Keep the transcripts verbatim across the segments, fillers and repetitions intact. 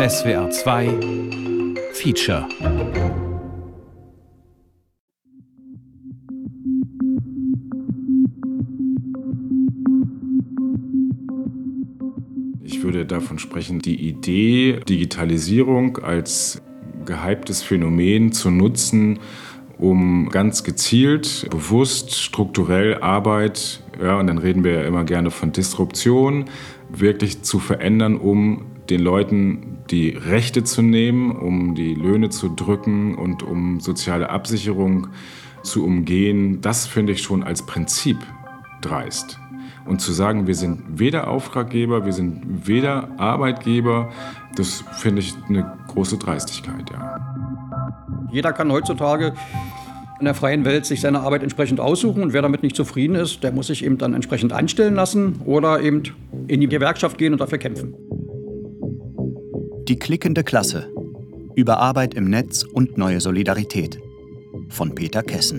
S W R zwei Feature. Ich würde davon sprechen, die Idee, Digitalisierung als gehyptes Phänomen zu nutzen, um ganz gezielt, bewusst, strukturell Arbeit, ja, und dann reden wir ja immer gerne von Disruption, wirklich zu verändern, um den Leuten die Rechte zu nehmen, um die Löhne zu drücken und um soziale Absicherung zu umgehen. Das finde ich schon als Prinzip dreist. Und zu sagen, wir sind weder Auftraggeber, wir sind weder Arbeitgeber, das finde ich eine große Dreistigkeit, ja. Jeder kann heutzutage in der freien Welt sich seine Arbeit entsprechend aussuchen und wer damit nicht zufrieden ist, der muss sich eben dann entsprechend anstellen lassen oder eben in die Gewerkschaft gehen und dafür kämpfen. Die klickende Klasse. Über Arbeit im Netz und neue Solidarität. Von Peter Kessen.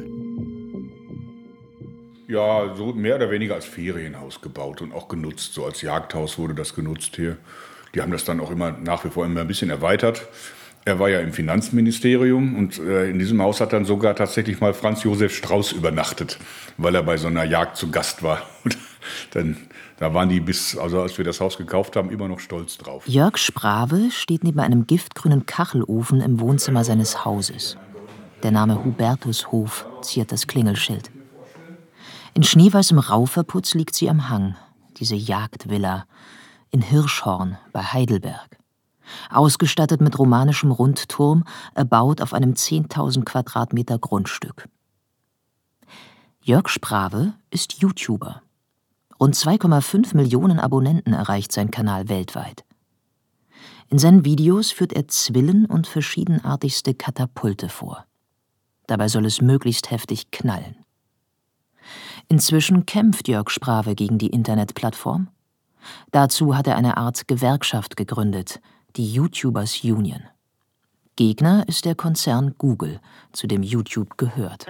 Ja, so mehr oder weniger als Ferienhaus gebaut und auch genutzt. So als Jagdhaus wurde das genutzt hier. Die haben das dann auch immer nach wie vor immer ein bisschen erweitert. Er war ja im Finanzministerium und äh, in diesem Haus hat dann sogar tatsächlich mal Franz Josef Strauß übernachtet, weil er bei so einer Jagd zu Gast war. Und dann, da waren die bis, also als wir das Haus gekauft haben, immer noch stolz drauf. Jörg Sprave steht neben einem giftgrünen Kachelofen im Wohnzimmer seines Hauses. Der Name Hubertushof ziert das Klingelschild. In schneeweißem Rauverputz liegt sie am Hang, diese Jagdvilla, in Hirschhorn bei Heidelberg. Ausgestattet mit romanischem Rundturm, erbaut auf einem zehntausend Quadratmeter Grundstück. Jörg Sprave ist YouTuber. Rund zwei Komma fünf Millionen Abonnenten erreicht sein Kanal weltweit. In seinen Videos führt er Zwillen und verschiedenartigste Katapulte vor. Dabei soll es möglichst heftig knallen. Inzwischen kämpft Jörg Sprave gegen die Internetplattform. Dazu hat er eine Art Gewerkschaft gegründet, die YouTubers Union. Gegner ist der Konzern Google, zu dem YouTube gehört.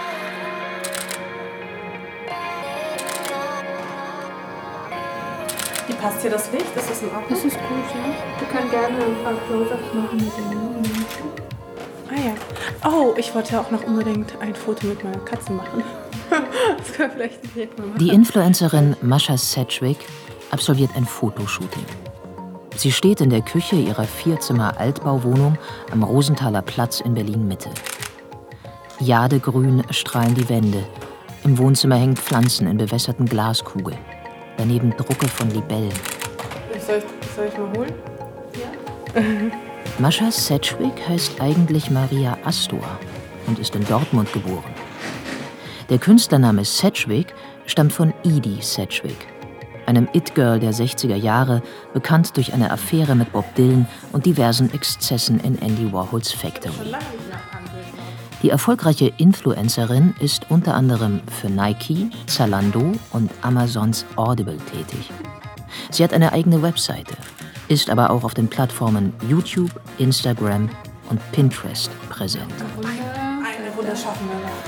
Wie passt hier das Licht? Ist das in Ordnung? Das ist gut, ja. Wir können gerne ein paar Close-ups machen mit den Linien. Ah ja. Oh, ich wollte auch noch unbedingt ein Foto mit meiner Katze machen. Das können wir vielleicht direkt mal machen. Die Influencerin Mascha Sedgwick absolviert ein Fotoshooting. Sie steht in der Küche ihrer Vierzimmer-Altbauwohnung am Rosenthaler Platz in Berlin-Mitte. Jadegrün strahlen die Wände. Im Wohnzimmer hängen Pflanzen in bewässerten Glaskugeln. Daneben Drucke von Libellen. Soll ich, soll ich mal holen? Ja. Mascha Sedgwick heißt eigentlich Maria Astor und ist in Dortmund geboren. Der Künstlername Sedgwick stammt von Edie Sedgwick, einem It-Girl der sechziger Jahre, bekannt durch eine Affäre mit Bob Dylan und diversen Exzessen in Andy Warhols Factory. Die erfolgreiche Influencerin ist unter anderem für Nike, Zalando und Amazons Audible tätig. Sie hat eine eigene Webseite, ist aber auch auf den Plattformen YouTube, Instagram und Pinterest präsent. Eine Runde schaffen wir noch.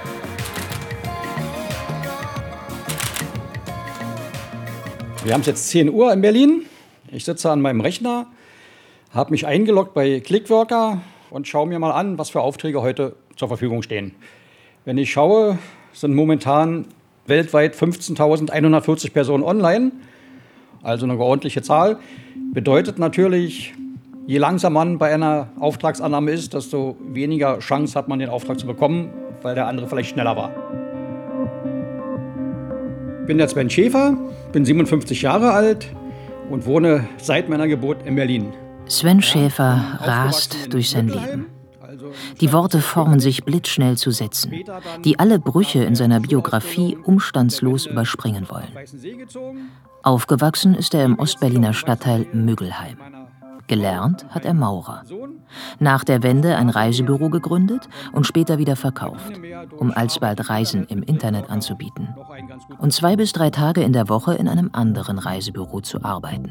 Wir haben es jetzt zehn Uhr in Berlin. Ich sitze an meinem Rechner, habe mich eingeloggt bei Clickworker und schaue mir mal an, was für Aufträge heute zur Verfügung stehen. Wenn ich schaue, sind momentan weltweit fünfzehntausendeinhundertvierzig Personen online, also eine ordentliche Zahl. Bedeutet natürlich, je langsamer man bei einer Auftragsannahme ist, desto weniger Chance hat man, den Auftrag zu bekommen, weil der andere vielleicht schneller war. Ich bin der Sven Schäfer, bin siebenundfünfzig Jahre alt und wohne seit meiner Geburt in Berlin. Sven Schäfer rast durch sein Leben. Die Worte formen sich blitzschnell zu Sätzen, die alle Brüche in seiner Biografie umstandslos überspringen wollen. Aufgewachsen ist er im Ostberliner Stadtteil Müggelheim. Gelernt hat er Maurer. Nach der Wende ein Reisebüro gegründet und später wieder verkauft, um alsbald Reisen im Internet anzubieten. Und zwei bis drei Tage in der Woche in einem anderen Reisebüro zu arbeiten.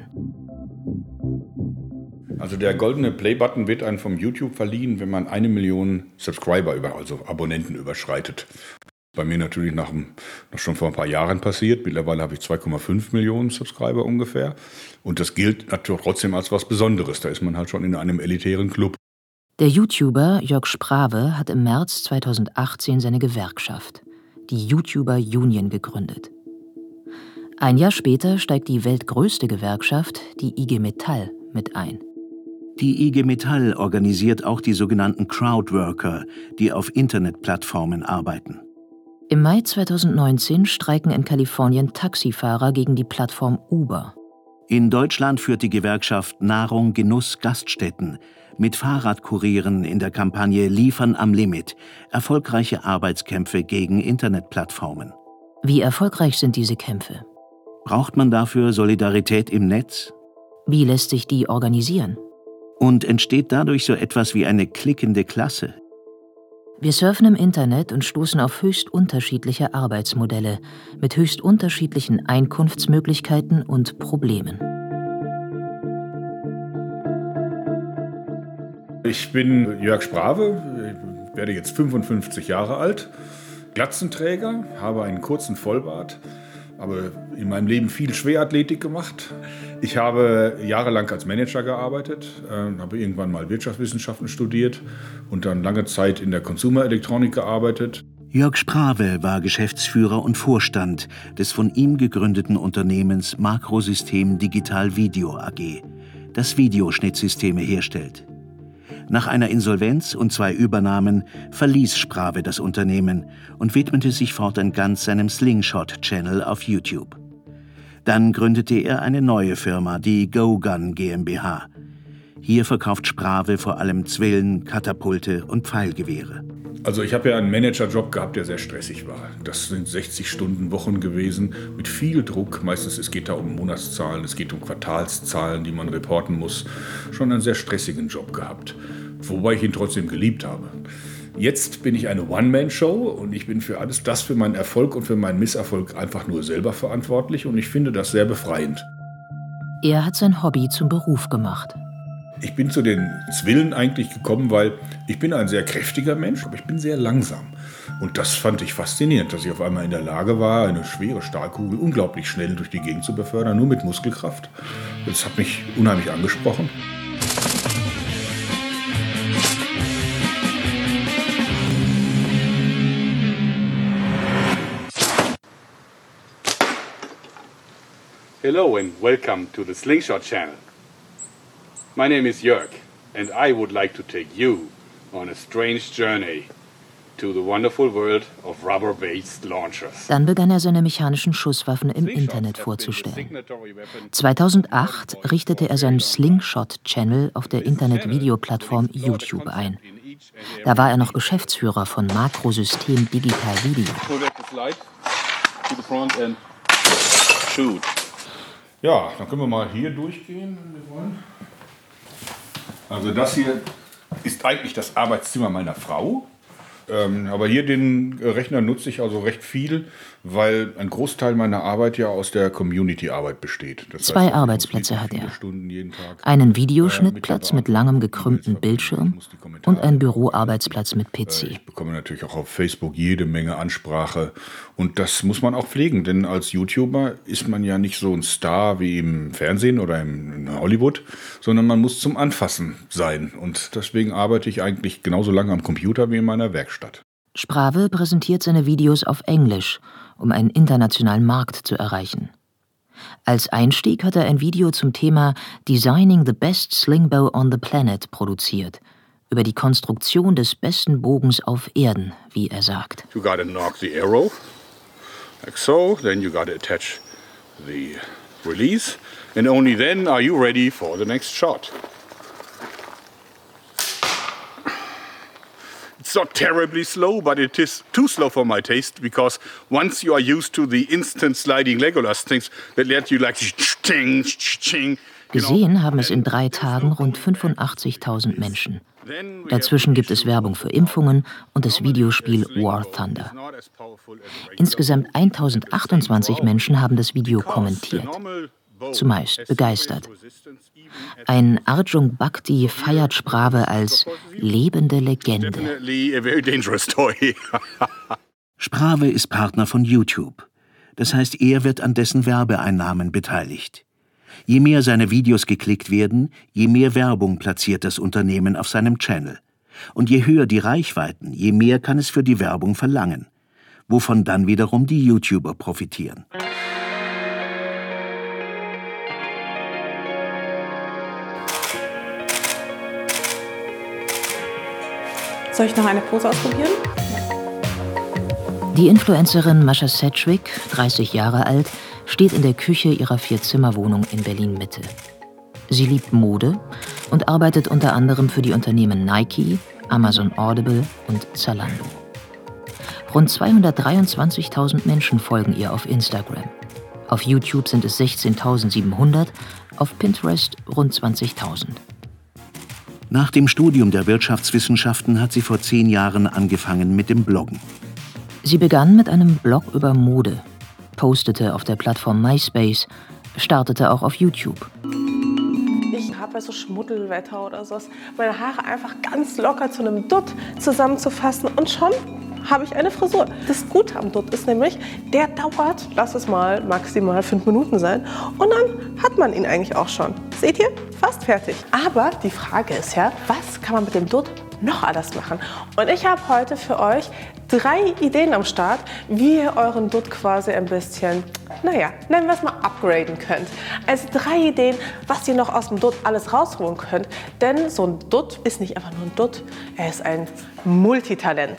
Also der goldene Play-Button wird einem vom YouTube verliehen, wenn man eine Million Subscriber, über, also Abonnenten überschreitet. Bei mir natürlich nach, nach schon vor ein paar Jahren passiert. Mittlerweile habe ich zwei Komma fünf Millionen Subscriber ungefähr. Und das gilt natürlich trotzdem als was Besonderes. Da ist man halt schon in einem elitären Club. Der YouTuber Jörg Sprave hat im März zweitausendachtzehn seine Gewerkschaft, die YouTuber Union, gegründet. Ein Jahr später steigt die weltgrößte Gewerkschaft, die I G Metall, mit ein. Die I G Metall organisiert auch die sogenannten Crowdworker, die auf Internetplattformen arbeiten. Im Mai zweitausendneunzehn streiken in Kalifornien Taxifahrer gegen die Plattform Uber. In Deutschland führt die Gewerkschaft Nahrung Genuss Gaststätten mit Fahrradkurieren in der Kampagne Liefern am Limit erfolgreiche Arbeitskämpfe gegen Internetplattformen. Wie erfolgreich sind diese Kämpfe? Braucht man dafür Solidarität im Netz? Wie lässt sich die organisieren? Und entsteht dadurch so etwas wie eine klickende Klasse? Wir surfen im Internet und stoßen auf höchst unterschiedliche Arbeitsmodelle mit höchst unterschiedlichen Einkunftsmöglichkeiten und Problemen. Ich bin Jörg Sprave, ich werde jetzt fünfundfünfzig Jahre alt, Glatzenträger, habe einen kurzen Vollbart, habe in meinem Leben viel Schwerathletik gemacht. Ich habe jahrelang als Manager gearbeitet, äh, habe irgendwann mal Wirtschaftswissenschaften studiert und dann lange Zeit in der Consumer-Elektronik gearbeitet. Jörg Sprave war Geschäftsführer und Vorstand des von ihm gegründeten Unternehmens Makrosystem Digital Video A G, das Videoschnittsysteme herstellt. Nach einer Insolvenz und zwei Übernahmen verließ Sprave das Unternehmen und widmete sich fortan ganz seinem Slingshot-Channel auf YouTube. Dann gründete er eine neue Firma, die GoGun GmbH. Hier verkauft Sprave vor allem Zwillen, Katapulte und Pfeilgewehre. Also ich habe ja einen Managerjob gehabt, der sehr stressig war. Das sind sechzig Stunden Wochen gewesen, mit viel Druck. Meistens es geht da um Monatszahlen, es geht um Quartalszahlen, die man reporten muss. Schon einen sehr stressigen Job gehabt, wobei ich ihn trotzdem geliebt habe. Jetzt bin ich eine One-Man-Show und ich bin für alles das, für meinen Erfolg und für meinen Misserfolg einfach nur selber verantwortlich und ich finde das sehr befreiend. Er hat sein Hobby zum Beruf gemacht. Ich bin zu den Zwillen eigentlich gekommen, weil ich bin ein sehr kräftiger Mensch, aber ich bin sehr langsam. Und das fand ich faszinierend, dass ich auf einmal in der Lage war, eine schwere Stahlkugel unglaublich schnell durch die Gegend zu befördern, nur mit Muskelkraft. Das hat mich unheimlich angesprochen. Hello and welcome to the Slingshot channel. My name is Jörg and I would like to take you on a strange journey to the wonderful world of rubber-based launchers. Dann begann er seine mechanischen Schusswaffen im Internet vorzustellen. zweitausendacht richtete er seinen Slingshot-Channel auf der Internet-Videoplattform YouTube ein. Da war er noch Geschäftsführer von Makrosystem Digital Video. Ja, dann können wir mal hier durchgehen, wenn wir wollen. Also das hier ist eigentlich das Arbeitszimmer meiner Frau. Ähm, aber hier den Rechner nutze ich also recht viel, weil ein Großteil meiner Arbeit ja aus der Community-Arbeit besteht. Das Zwei heißt, Arbeitsplätze hat er. jeden Tag, einen Videoschnittplatz mit langem gekrümmtem Bildschirm und einen Büroarbeitsplatz mit P C. Ich bekomme natürlich auch auf Facebook jede Menge Ansprache und das muss man auch pflegen, denn als YouTuber ist man ja nicht so ein Star wie im Fernsehen oder in Hollywood, sondern man muss zum Anfassen sein und deswegen arbeite ich eigentlich genauso lange am Computer wie in meiner Werkstatt. Sprave präsentiert seine Videos auf Englisch, um einen internationalen Markt zu erreichen. Als Einstieg hat er ein Video zum Thema Designing the Best Slingbow on the Planet produziert, über die Konstruktion des besten Bogens auf Erden, wie er sagt. You gotta knock the arrow, like so, then you gotta attach the release, and only then are you ready for the next shot. It's not terribly slow, but it is too slow for my taste, because once you are used to the instant sliding Legolas things that let you like ching, ching. Gesehen haben es in drei Tagen rund fünfundachtzigtausend Menschen. Dazwischen gibt es Werbung für Impfungen und das Videospiel War Thunder. Insgesamt eintausendachtundzwanzig Menschen haben das Video kommentiert. Zumeist begeistert. Ein Arjun Bhakti feiert Sprave als lebende Legende. Sprave ist Partner von YouTube. Das heißt, er wird an dessen Werbeeinnahmen beteiligt. Je mehr seine Videos geklickt werden, je mehr Werbung platziert das Unternehmen auf seinem Channel. Und je höher die Reichweiten, je mehr kann es für die Werbung verlangen, wovon dann wiederum die YouTuber profitieren. Soll ich noch eine Pose ausprobieren? Die Influencerin Mascha Sedgwick, dreißig Jahre alt, steht in der Küche ihrer Vier-Zimmer-Wohnung in Berlin-Mitte. Sie liebt Mode und arbeitet unter anderem für die Unternehmen Nike, Amazon Audible und Zalando. Rund zweihundertdreiundzwanzigtausend Menschen folgen ihr auf Instagram. Auf YouTube sind es sechzehntausendsiebenhundert, auf Pinterest rund zwanzigtausend. Nach dem Studium der Wirtschaftswissenschaften hat sie vor zehn Jahren angefangen mit dem Bloggen. Sie begann mit einem Blog über Mode, postete auf der Plattform MySpace, startete auch auf YouTube. Ich habe bei so Schmuddelwetter oder sowas meine Haare einfach ganz locker zu einem Dutt zusammenzufassen und schon habe ich eine Frisur. Das Gute am Dutt ist nämlich, der dauert, lass es mal maximal fünf Minuten sein und dann hat man ihn eigentlich auch schon. Seht ihr? Fast fertig. Aber die Frage ist ja, was kann man mit dem Dutt noch alles machen? Und ich habe heute für euch drei Ideen am Start, wie ihr euren Dutt quasi ein bisschen, naja, nennen wir es mal upgraden könnt. Also drei Ideen, was ihr noch aus dem Dutt alles rausholen könnt. Denn so ein Dutt ist nicht einfach nur ein Dutt, er ist ein Multitalent.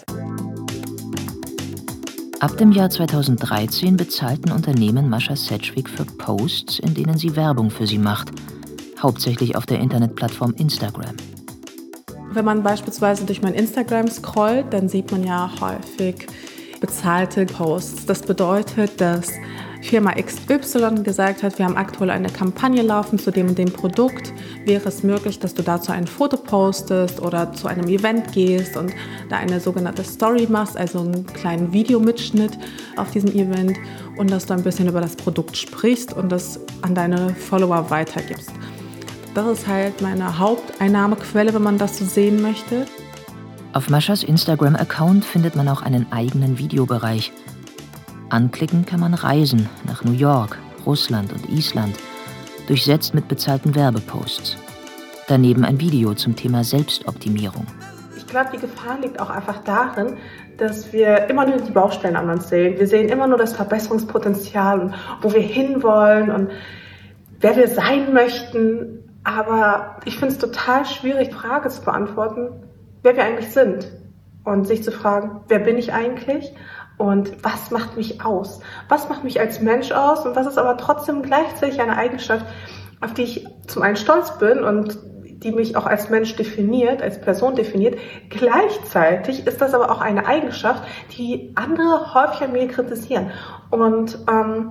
Ab dem Jahr zweitausenddreizehn bezahlten Unternehmen Mascha Sedgwick für Posts, in denen sie Werbung für sie macht, hauptsächlich auf der Internetplattform Instagram. Wenn man beispielsweise durch mein Instagram scrollt, dann sieht man ja häufig bezahlte Posts. Das bedeutet, dass Firma X Y gesagt hat, wir haben aktuell eine Kampagne laufen zu dem und dem Produkt. Wäre es möglich, dass du dazu ein Foto postest oder zu einem Event gehst und da eine sogenannte Story machst, also einen kleinen Videomitschnitt auf diesem Event und dass du ein bisschen über das Produkt sprichst und das an deine Follower weitergibst. Das ist halt meine Haupteinnahmequelle, wenn man das so sehen möchte. Auf Maschas Instagram-Account findet man auch einen eigenen Videobereich. Anklicken kann man Reisen nach New York, Russland und Island, durchsetzt mit bezahlten Werbeposts. Daneben ein Video zum Thema Selbstoptimierung. Ich glaube, die Gefahr liegt auch einfach darin, dass wir immer nur die Baustellen an uns sehen. Wir sehen immer nur das Verbesserungspotenzial und wo wir hinwollen und wer wir sein möchten. Aber ich finde es total schwierig, die Frage zu beantworten, wer wir eigentlich sind. Und sich zu fragen, wer bin ich eigentlich? Und was macht mich aus? Was macht mich als Mensch aus? Und was ist aber trotzdem gleichzeitig eine Eigenschaft, auf die ich zum einen stolz bin und die mich auch als Mensch definiert, als Person definiert. Gleichzeitig ist das aber auch eine Eigenschaft, die andere häufig an mir kritisieren. Und ähm,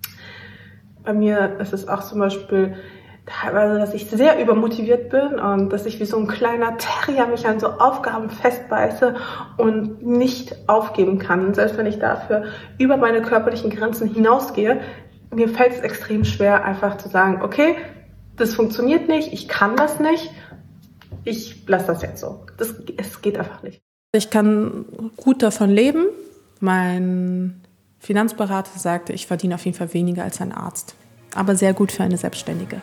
bei mir ist es auch zum Beispiel teilweise, dass ich sehr übermotiviert bin und dass ich wie so ein kleiner Terrier mich an so Aufgaben festbeiße und nicht aufgeben kann. Und selbst wenn ich dafür über meine körperlichen Grenzen hinausgehe, mir fällt es extrem schwer, einfach zu sagen, okay, das funktioniert nicht, ich kann das nicht, ich lasse das jetzt so. Das, es geht einfach nicht. Ich kann gut davon leben. Mein Finanzberater sagte, ich verdiene auf jeden Fall weniger als ein Arzt. Aber sehr gut für eine Selbstständige.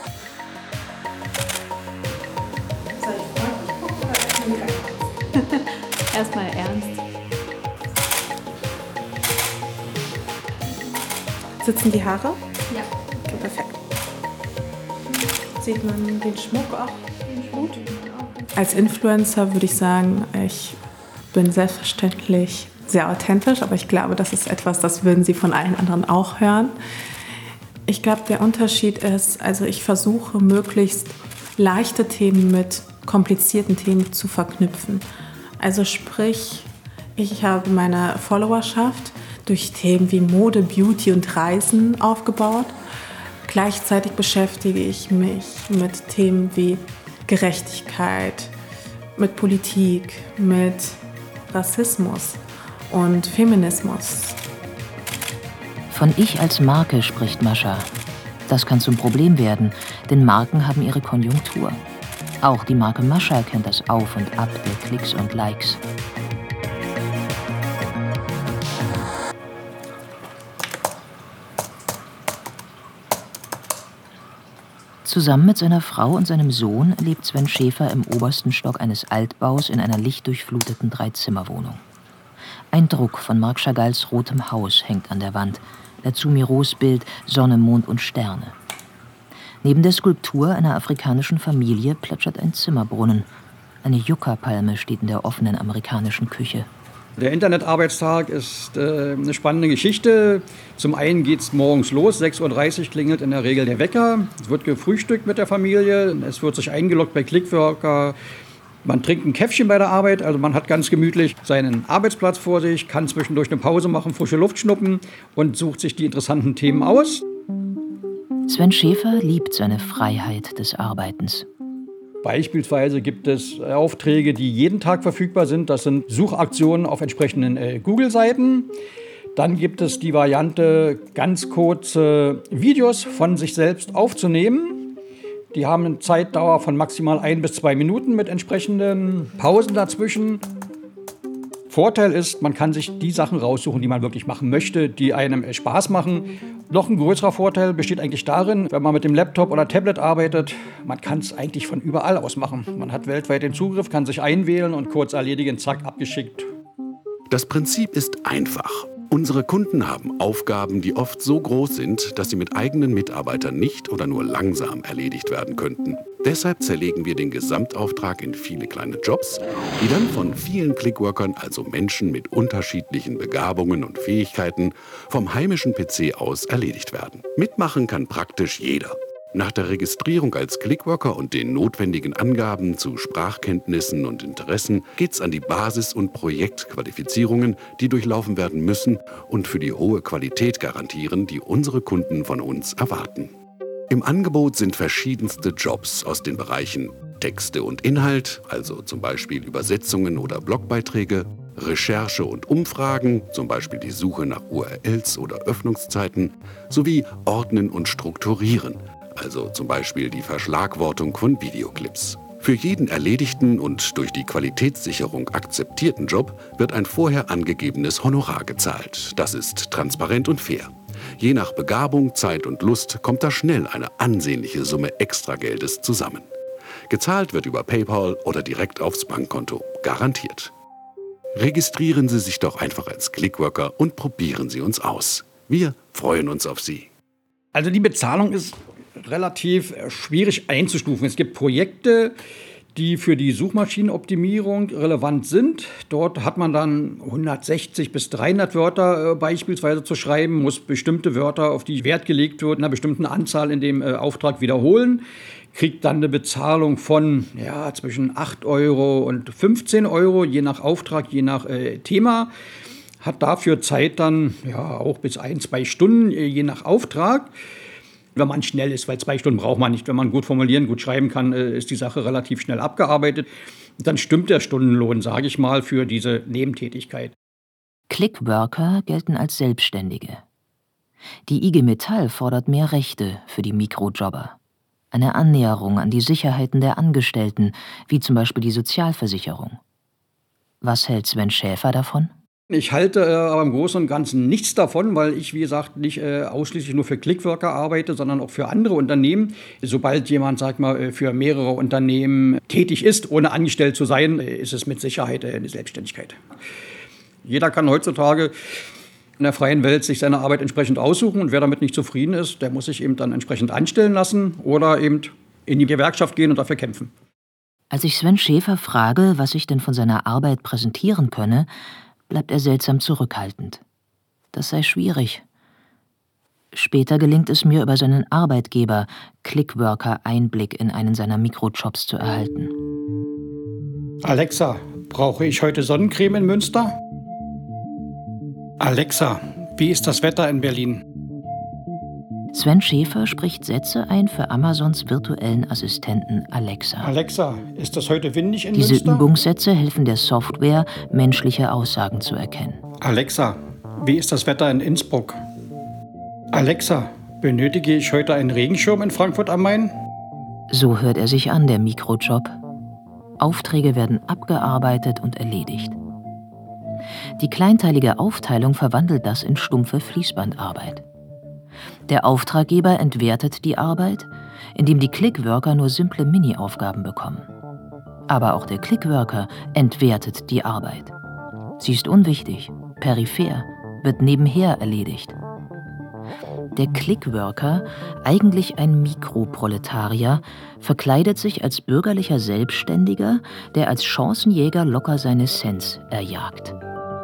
Erstmal ernst. Sitzen die Haare? Ja. Okay, perfekt. Sieht man den Schmuck auch gut? Als Influencer würde ich sagen, ich bin selbstverständlich sehr authentisch, aber ich glaube, das ist etwas, das würden Sie von allen anderen auch hören. Ich glaube, der Unterschied ist, also ich versuche möglichst leichte Themen mit komplizierten Themen zu verknüpfen. Also sprich, ich habe meine Followerschaft durch Themen wie Mode, Beauty und Reisen aufgebaut. Gleichzeitig beschäftige ich mich mit Themen wie Gerechtigkeit, mit Politik, mit Rassismus und Feminismus. Von Ich als Marke spricht Mascha. Das kann zum Problem werden, denn Marken haben ihre Konjunktur. Auch die Marke Mascha kennt das Auf und Ab der Klicks und Likes. Zusammen mit seiner Frau und seinem Sohn lebt Sven Schäfer im obersten Stock eines Altbaus in einer lichtdurchfluteten Dreizimmerwohnung. Ein Druck von Marc Chagalls Rotem Haus hängt an der Wand, dazu Miros Bild Sonne, Mond und Sterne. Neben der Skulptur einer afrikanischen Familie plätschert ein Zimmerbrunnen. Eine Yucca-Palme steht in der offenen amerikanischen Küche. Der Internetarbeitstag ist äh, eine spannende Geschichte. Zum einen geht es morgens los, sechs Uhr dreißig klingelt in der Regel der Wecker. Es wird gefrühstückt mit der Familie, es wird sich eingeloggt bei Clickworker. Man trinkt ein Käffchen bei der Arbeit, also man hat ganz gemütlich seinen Arbeitsplatz vor sich, kann zwischendurch eine Pause machen, frische Luft schnuppen und sucht sich die interessanten Themen aus. Sven Schäfer liebt seine Freiheit des Arbeitens. Beispielsweise gibt es Aufträge, die jeden Tag verfügbar sind. Das sind Suchaktionen auf entsprechenden äh, Google-Seiten. Dann gibt es die Variante, ganz kurze Videos von sich selbst aufzunehmen. Die haben eine Zeitdauer von maximal ein bis zwei Minuten mit entsprechenden Pausen dazwischen. Vorteil ist, man kann sich die Sachen raussuchen, die man wirklich machen möchte, die einem Spaß machen. Noch ein größerer Vorteil besteht eigentlich darin, wenn man mit dem Laptop oder Tablet arbeitet, man kann es eigentlich von überall aus machen. Man hat weltweit den Zugriff, kann sich einwählen und kurz erledigen, zack, abgeschickt. Das Prinzip ist einfach. Unsere Kunden haben Aufgaben, die oft so groß sind, dass sie mit eigenen Mitarbeitern nicht oder nur langsam erledigt werden könnten. Deshalb zerlegen wir den Gesamtauftrag in viele kleine Jobs, die dann von vielen Clickworkern, also Menschen mit unterschiedlichen Begabungen und Fähigkeiten, vom heimischen P C aus erledigt werden. Mitmachen kann praktisch jeder. Nach der Registrierung als Clickworker und den notwendigen Angaben zu Sprachkenntnissen und Interessen geht's an die Basis- und Projektqualifizierungen, die durchlaufen werden müssen und für die hohe Qualität garantieren, die unsere Kunden von uns erwarten. Im Angebot sind verschiedenste Jobs aus den Bereichen Texte und Inhalt, also zum Beispiel Übersetzungen oder Blogbeiträge, Recherche und Umfragen, zum Beispiel die Suche nach U R Ls oder Öffnungszeiten, sowie Ordnen und Strukturieren, also zum Beispiel die Verschlagwortung von Videoclips. Für jeden erledigten und durch die Qualitätssicherung akzeptierten Job wird ein vorher angegebenes Honorar gezahlt. Das ist transparent und fair. Je nach Begabung, Zeit und Lust kommt da schnell eine ansehnliche Summe Extrageldes zusammen. Gezahlt wird über PayPal oder direkt aufs Bankkonto. Garantiert. Registrieren Sie sich doch einfach als Clickworker und probieren Sie uns aus. Wir freuen uns auf Sie. Also die Bezahlung ist relativ schwierig einzustufen. Es gibt Projekte, die für die Suchmaschinenoptimierung relevant sind. Dort hat man dann hundertsechzig bis dreihundert Wörter äh, beispielsweise zu schreiben, muss bestimmte Wörter, auf die Wert gelegt wird, in einer bestimmten Anzahl in dem äh, Auftrag wiederholen, kriegt dann eine Bezahlung von ja, zwischen acht Euro und fünfzehn Euro, je nach Auftrag, je nach äh, Thema. Hat dafür Zeit dann ja, auch bis ein, zwei Stunden, äh, je nach Auftrag. Wenn man schnell ist, weil zwei Stunden braucht man nicht. Wenn man gut formulieren, gut schreiben kann, ist die Sache relativ schnell abgearbeitet. Dann stimmt der Stundenlohn, sage ich mal, für diese Nebentätigkeit. Clickworker gelten als Selbstständige. Die I G Metall fordert mehr Rechte für die Mikrojobber. Eine Annäherung an die Sicherheiten der Angestellten, wie zum Beispiel die Sozialversicherung. Was hält Sven Schäfer davon? Ich halte äh, aber im Großen und Ganzen nichts davon, weil ich, wie gesagt, nicht äh, ausschließlich nur für Clickworker arbeite, sondern auch für andere Unternehmen. Sobald jemand, sag mal, für mehrere Unternehmen tätig ist, ohne angestellt zu sein, ist es mit Sicherheit eine Selbstständigkeit. Jeder kann heutzutage in der freien Welt sich seine Arbeit entsprechend aussuchen und wer damit nicht zufrieden ist, der muss sich eben dann entsprechend anstellen lassen oder eben in die Gewerkschaft gehen und dafür kämpfen. Als ich Sven Schäfer frage, was ich denn von seiner Arbeit präsentieren könne, bleibt er seltsam zurückhaltend. Das sei schwierig. Später gelingt es mir, über seinen Arbeitgeber Clickworker Einblick in einen seiner Mikrojobs zu erhalten. Alexa, brauche ich heute Sonnencreme in Münster? Alexa, wie ist das Wetter in Berlin? Sven Schäfer spricht Sätze ein für Amazons virtuellen Assistenten Alexa. Alexa, ist das heute windig in Diese Münster? Diese Übungssätze helfen der Software, menschliche Aussagen zu erkennen. Alexa, wie ist das Wetter in Innsbruck? Alexa, benötige ich heute einen Regenschirm in Frankfurt am Main? So hört er sich an, der Mikrojob. Aufträge werden abgearbeitet und erledigt. Die kleinteilige Aufteilung verwandelt das in stumpfe Fließbandarbeit. Der Auftraggeber entwertet die Arbeit, in dem die Clickworker nur simple Mini-Aufgaben bekommen. Aber auch der Clickworker entwertet die Arbeit. Sie ist unwichtig, peripher, wird nebenher erledigt. Der Clickworker, eigentlich ein Mikroproletarier, verkleidet sich als bürgerlicher Selbstständiger, der als Chancenjäger locker seine Cents erjagt.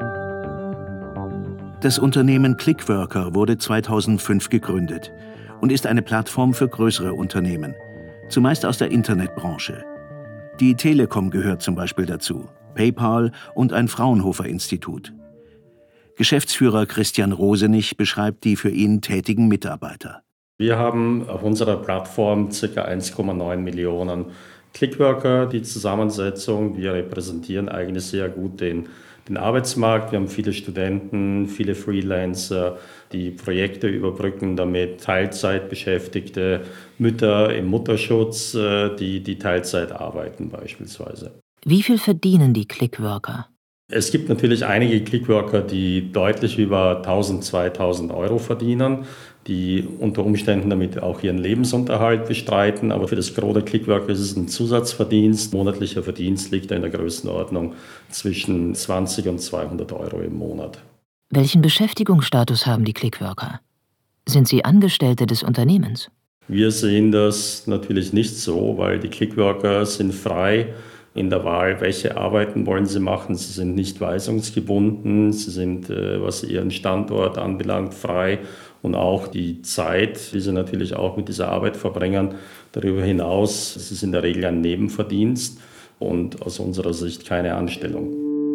Das Unternehmen Clickworker wurde zweitausendfünf gegründet und ist eine Plattform für größere Unternehmen, zumeist aus der Internetbranche. Die Telekom gehört zum Beispiel dazu, PayPal und ein Fraunhofer-Institut. Geschäftsführer Christian Rosenich beschreibt die für ihn tätigen Mitarbeiter. Wir haben auf unserer Plattform ca. eins Komma neun Millionen Clickworker. Die Zusammensetzung, wir repräsentieren eigentlich sehr gut den, den Arbeitsmarkt. Wir haben viele Studenten, viele Freelancer, die Projekte überbrücken, damit Teilzeitbeschäftigte, Mütter im Mutterschutz, die, die Teilzeit arbeiten beispielsweise. Wie viel verdienen die Clickworker? Es gibt natürlich einige Clickworker, die deutlich über tausend, zweitausend Euro verdienen, die unter Umständen damit auch ihren Lebensunterhalt bestreiten. Aber für das Gros der Clickworker ist es ein Zusatzverdienst. Monatlicher Verdienst liegt in der Größenordnung zwischen zwanzig und zweihundert Euro im Monat. Welchen Beschäftigungsstatus haben die Clickworker? Sind sie Angestellte des Unternehmens? Wir sehen das natürlich nicht so, weil die Clickworker sind frei in der Wahl, welche Arbeiten wollen sie machen. Sie sind nicht weisungsgebunden, sie sind, was ihren Standort anbelangt, frei und auch die Zeit, die sie natürlich auch mit dieser Arbeit verbringen. Darüber hinaus, es ist in der Regel ein Nebenverdienst und aus unserer Sicht keine Anstellung.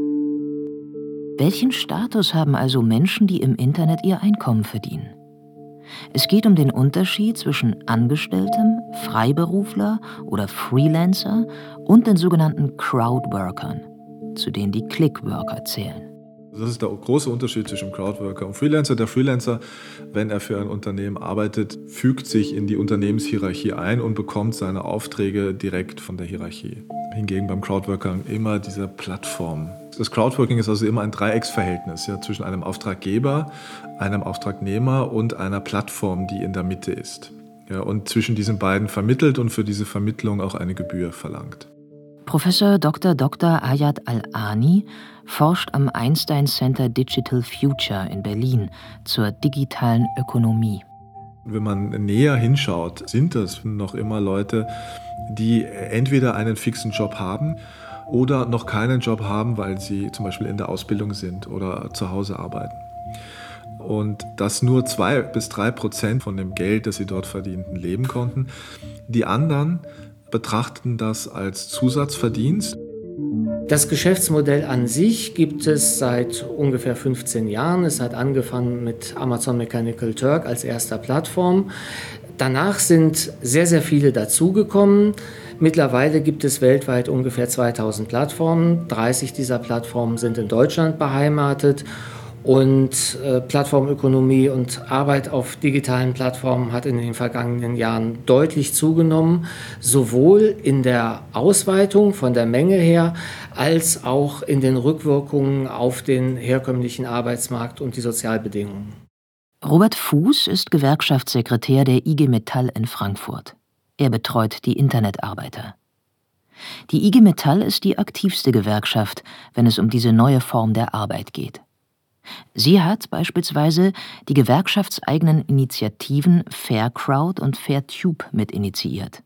Welchen Status haben also Menschen, die im Internet ihr Einkommen verdienen? Es geht um den Unterschied zwischen Angestelltem, Freiberufler oder Freelancer und den sogenannten Crowdworkern, zu denen die Clickworker zählen. Das ist der große Unterschied zwischen Crowdworker und Freelancer. Der Freelancer, wenn er für ein Unternehmen arbeitet, fügt sich in die Unternehmenshierarchie ein und bekommt seine Aufträge direkt von der Hierarchie. Hingegen beim Crowdworker immer diese Plattform. Das Crowdworking ist also immer ein Dreiecksverhältnis, ja, zwischen einem Auftraggeber, einem Auftragnehmer und einer Plattform, die in der Mitte ist. Ja, und zwischen diesen beiden vermittelt und für diese Vermittlung auch eine Gebühr verlangt. Professor Doktor Doktor Ayad Al-Ani forscht am Einstein Center Digital Future in Berlin zur digitalen Ökonomie. Wenn man näher hinschaut, sind das noch immer Leute, die entweder einen fixen Job haben oder noch keinen Job haben, weil sie zum Beispiel in der Ausbildung sind oder zu Hause arbeiten. Und dass nur zwei bis drei Prozent von dem Geld, das sie dort verdienten, leben konnten. Die anderen betrachten das als Zusatzverdienst. Das Geschäftsmodell an sich gibt es seit ungefähr fünfzehn Jahren. Es hat angefangen mit Amazon Mechanical Turk als erster Plattform. Danach sind sehr, sehr viele dazugekommen. Mittlerweile gibt es weltweit ungefähr zweitausend Plattformen. dreißig dieser Plattformen sind in Deutschland beheimatet. Und äh, Plattformökonomie und Arbeit auf digitalen Plattformen hat in den vergangenen Jahren deutlich zugenommen, sowohl in der Ausweitung von der Menge her, als auch in den Rückwirkungen auf den herkömmlichen Arbeitsmarkt und die Sozialbedingungen. Robert Fuß ist Gewerkschaftssekretär der I G Metall in Frankfurt. Er betreut die Internetarbeiter. Die I G Metall ist die aktivste Gewerkschaft, wenn es um diese neue Form der Arbeit geht. Sie hat beispielsweise die gewerkschaftseigenen Initiativen Faircrowd und Fairtube mitinitiiert.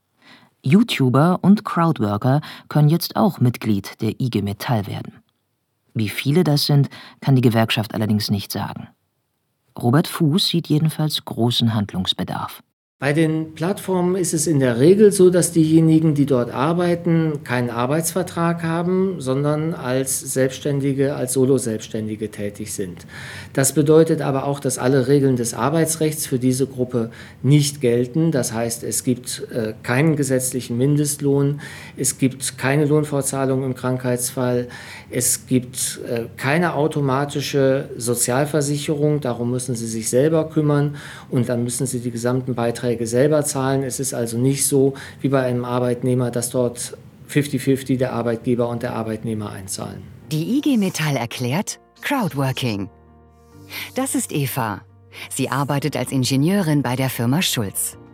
YouTuber und Crowdworker können jetzt auch Mitglied der I G Metall werden. Wie viele das sind, kann die Gewerkschaft allerdings nicht sagen. Robert Fuß sieht jedenfalls großen Handlungsbedarf. Bei den Plattformen ist es in der Regel so, dass diejenigen, die dort arbeiten, keinen Arbeitsvertrag haben, sondern als Selbstständige, als Solo-Selbstständige tätig sind. Das bedeutet aber auch, dass alle Regeln des Arbeitsrechts für diese Gruppe nicht gelten. Das heißt, es gibt äh, keinen gesetzlichen Mindestlohn, es gibt keine Lohnfortzahlung im Krankheitsfall, es gibt äh, keine automatische Sozialversicherung, darum müssen sie sich selber kümmern und dann müssen sie die gesamten Beiträge selber zahlen. Es ist also nicht so wie bei einem Arbeitnehmer, dass dort fünfzig fünfzig der Arbeitgeber und der Arbeitnehmer einzahlen. Die I G Metall erklärt Crowdworking. Das ist Eva. Sie arbeitet als Ingenieurin bei der Firma Schulz.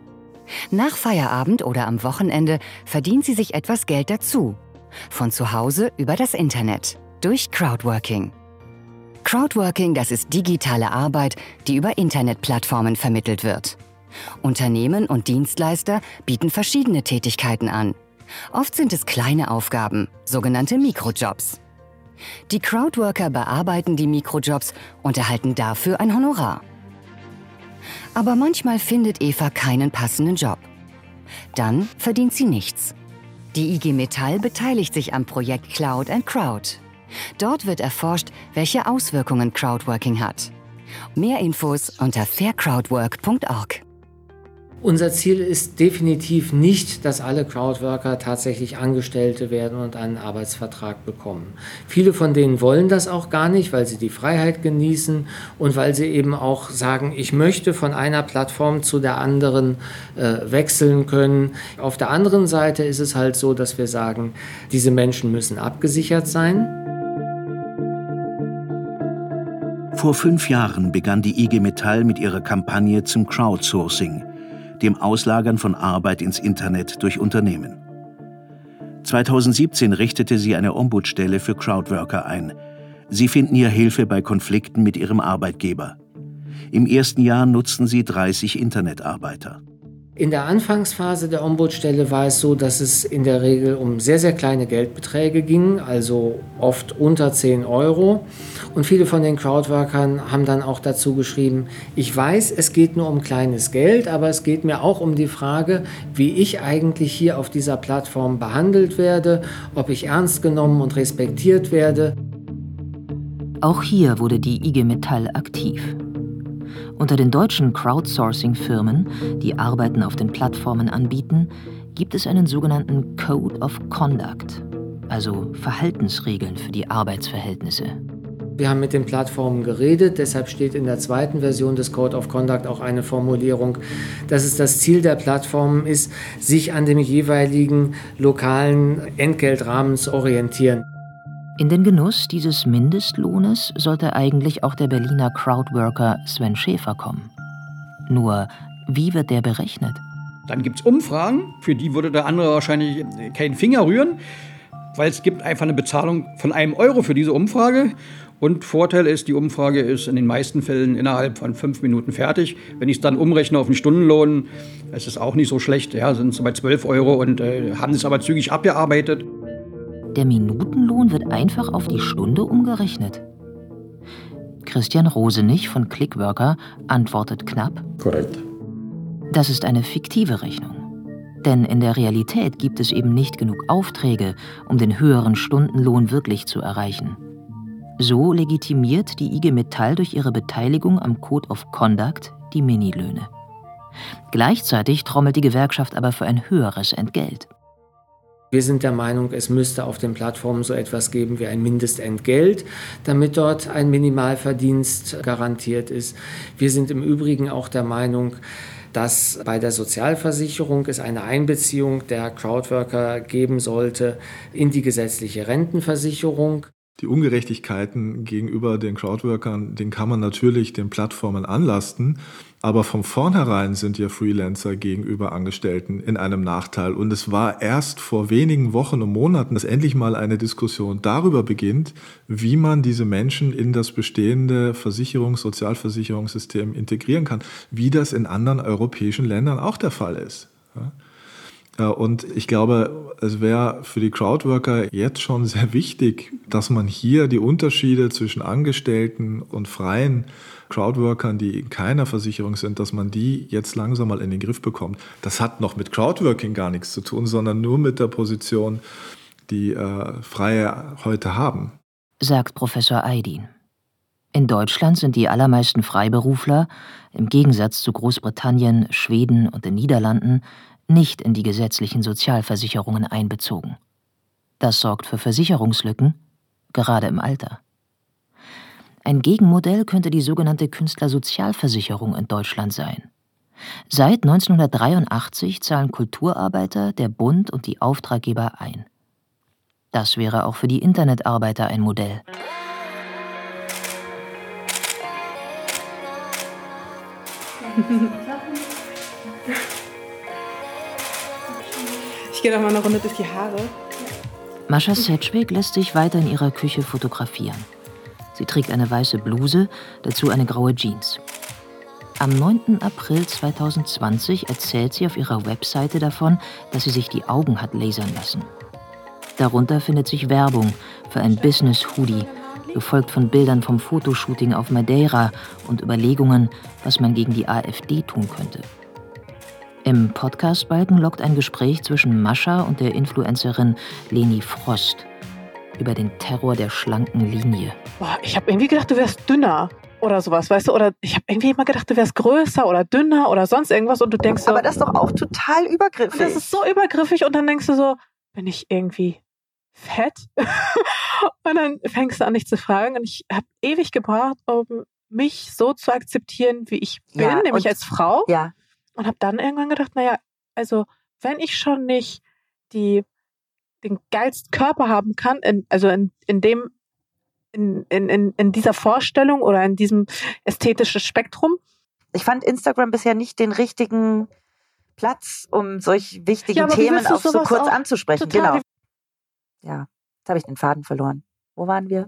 Nach Feierabend oder am Wochenende verdient sie sich etwas Geld dazu. Von zu Hause über das Internet, durch Crowdworking. Crowdworking, das ist digitale Arbeit, die über Internetplattformen vermittelt wird. Unternehmen und Dienstleister bieten verschiedene Tätigkeiten an. Oft sind es kleine Aufgaben, sogenannte Mikrojobs. Die Crowdworker bearbeiten die Mikrojobs und erhalten dafür ein Honorar. Aber manchmal findet Eva keinen passenden Job. Dann verdient sie nichts. Die I G Metall beteiligt sich am Projekt Cloud and Crowd. Dort wird erforscht, welche Auswirkungen Crowdworking hat. Mehr Infos unter fair crowdwork punkt org. Unser Ziel ist definitiv nicht, dass alle Crowdworker tatsächlich Angestellte werden und einen Arbeitsvertrag bekommen. Viele von denen wollen das auch gar nicht, weil sie die Freiheit genießen und weil sie eben auch sagen, ich möchte von einer Plattform zu der anderen äh, wechseln können. Auf der anderen Seite ist es halt so, dass wir sagen, diese Menschen müssen abgesichert sein. Vor fünf Jahren begann die I G Metall mit ihrer Kampagne zum Crowdsourcing, dem Auslagern von Arbeit ins Internet durch Unternehmen. zweitausendsiebzehn richtete sie eine Ombudsstelle für Crowdworker ein. Sie finden hier Hilfe bei Konflikten mit ihrem Arbeitgeber. Im ersten Jahr nutzten sie dreißig Internetarbeiter. In der Anfangsphase der Ombudsstelle war es so, dass es in der Regel um sehr, sehr kleine Geldbeträge ging, also oft unter zehn Euro. Und viele von den Crowdworkern haben dann auch dazu geschrieben, ich weiß, es geht nur um kleines Geld, aber es geht mir auch um die Frage, wie ich eigentlich hier auf dieser Plattform behandelt werde, ob ich ernst genommen und respektiert werde. Auch hier wurde die I G Metall aktiv. Unter den deutschen Crowdsourcing-Firmen, die Arbeiten auf den Plattformen anbieten, gibt es einen sogenannten Code of Conduct, also Verhaltensregeln für die Arbeitsverhältnisse. Wir haben mit den Plattformen geredet, deshalb steht in der zweiten Version des Code of Conduct auch eine Formulierung, dass es das Ziel der Plattformen ist, sich an dem jeweiligen lokalen Entgeltrahmen zu orientieren. In den Genuss dieses Mindestlohnes sollte eigentlich auch der Berliner Crowdworker Sven Schäfer kommen. Nur, wie wird der berechnet? Dann gibt es Umfragen, für die würde der andere wahrscheinlich keinen Finger rühren, weil es gibt einfach eine Bezahlung von einem Euro für diese Umfrage. Und Vorteil ist, die Umfrage ist in den meisten Fällen innerhalb von fünf Minuten fertig. Wenn ich es dann umrechne auf einen Stundenlohn, ist es auch nicht so schlecht, ja, sind es bei zwölf Euro und äh, haben es aber zügig abgearbeitet. Der Minutenlohn wird einfach auf die Stunde umgerechnet. Christian Rosenich von Clickworker antwortet knapp: Korrekt. Das ist eine fiktive Rechnung. Denn in der Realität gibt es eben nicht genug Aufträge, um den höheren Stundenlohn wirklich zu erreichen. So legitimiert die I G Metall durch ihre Beteiligung am Code of Conduct die Minilöhne. Gleichzeitig trommelt die Gewerkschaft aber für ein höheres Entgelt. Wir sind der Meinung, es müsste auf den Plattformen so etwas geben wie ein Mindestentgelt, damit dort ein Minimalverdienst garantiert ist. Wir sind im Übrigen auch der Meinung, dass bei der Sozialversicherung es eine Einbeziehung der Crowdworker geben sollte in die gesetzliche Rentenversicherung. Die Ungerechtigkeiten gegenüber den Crowdworkern, den kann man natürlich den Plattformen anlasten, aber von vornherein sind ja Freelancer gegenüber Angestellten in einem Nachteil. Und es war erst vor wenigen Wochen und Monaten, dass endlich mal eine Diskussion darüber beginnt, wie man diese Menschen in das bestehende Versicherungs-, Sozialversicherungssystem integrieren kann, wie das in anderen europäischen Ländern auch der Fall ist. Und ich glaube, es wäre für die Crowdworker jetzt schon sehr wichtig, dass man hier die Unterschiede zwischen Angestellten und freien Crowdworkern, die in keiner Versicherung sind, dass man die jetzt langsam mal in den Griff bekommt. Das hat noch mit Crowdworking gar nichts zu tun, sondern nur mit der Position, die äh, Freie heute haben. Sagt Professor Aydin. In Deutschland sind die allermeisten Freiberufler, im Gegensatz zu Großbritannien, Schweden und den Niederlanden, nicht in die gesetzlichen Sozialversicherungen einbezogen. Das sorgt für Versicherungslücken, gerade im Alter. Ein Gegenmodell könnte die sogenannte Künstlersozialversicherung in Deutschland sein. Seit neunzehnhundertdreiundachtzig zahlen Kulturarbeiter, der Bund und die Auftraggeber ein. Das wäre auch für die Internetarbeiter ein Modell. gehe noch mal eine Runde durch die Haare. Mascha Sedgwick lässt sich weiter in ihrer Küche fotografieren. Sie trägt eine weiße Bluse, dazu eine graue Jeans. Am neunten April zweitausendzwanzig erzählt sie auf ihrer Webseite davon, dass sie sich die Augen hat lasern lassen. Darunter findet sich Werbung für ein Business-Hoodie, gefolgt von Bildern vom Fotoshooting auf Madeira und Überlegungen, was man gegen die AfD tun könnte. Im Podcast-Balken lockt ein Gespräch zwischen Mascha und der Influencerin Leni Frost über den Terror der schlanken Linie. Boah, ich habe irgendwie gedacht, du wärst dünner oder sowas, weißt du? Oder ich habe irgendwie immer gedacht, du wärst größer oder dünner oder sonst irgendwas und du denkst so... Aber das ist doch auch total übergriffig. Das ist so übergriffig und dann denkst du so, bin ich irgendwie fett? Und dann fängst du an, dich zu fragen. Und ich habe ewig gebraucht, um mich so zu akzeptieren, wie ich bin, ja, nämlich als Frau. Ja. Und habe dann irgendwann gedacht, naja, also wenn ich schon nicht die, den geilsten Körper haben kann, in, also in, in dem, in, in, in dieser Vorstellung oder in diesem ästhetischen Spektrum. Ich fand Instagram bisher nicht den richtigen Platz, um solch wichtigen ja, Themen auch so kurz auch anzusprechen. Genau. Ja, jetzt habe ich den Faden verloren. Wo waren wir?